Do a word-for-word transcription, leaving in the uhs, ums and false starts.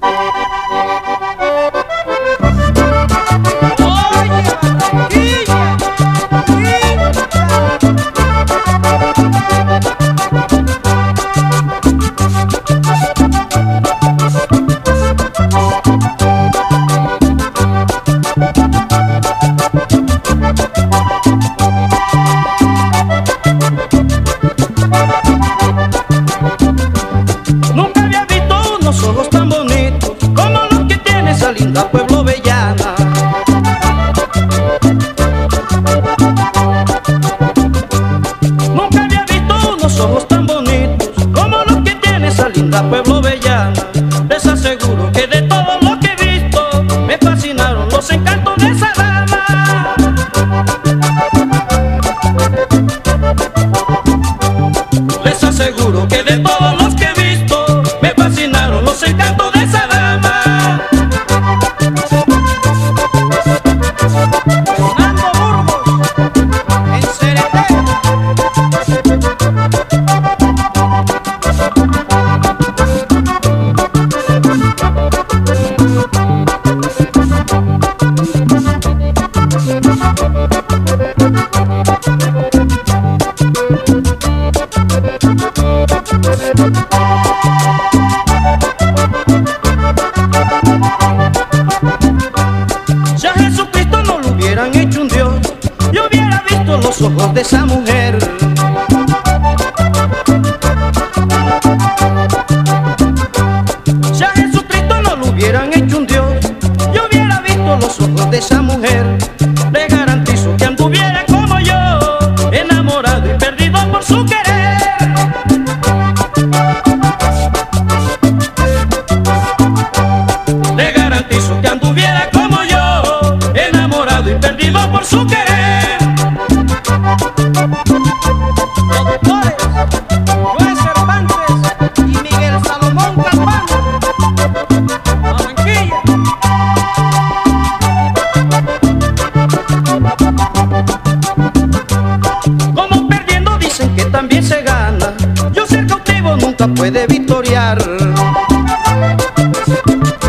Ojos tan bonitos como los que tiene esa linda Pueblo Bellana. Nunca había visto unos ojos tan bonitos como los que tiene esa linda Pueblo Bellana. Les aseguro que de todo lo que he visto me fascinaron los encantos de esa dama. Les aseguro que de todos los que he visto me fascinaron los encantos de esa dama. Fernando Burgos, en Cereté. Si a Jesucristo no lo hubieran hecho un Dios, yo hubiera visto los ojos de esa mujer. Si a Jesucristo no lo hubieran hecho un Dios, yo hubiera visto los ojos de esa mujer. Le garantizo que anduviera como yo, enamorado y perdido por su querer. Le garantizo que anduviera como yo, enamorado y perdido por su querer. Productores, Joel Cervantes y Miguel Salomón Calvano, Barranquilla. Como perdiendo dicen que también se gana, yo ser cautivo nunca puede victoriar.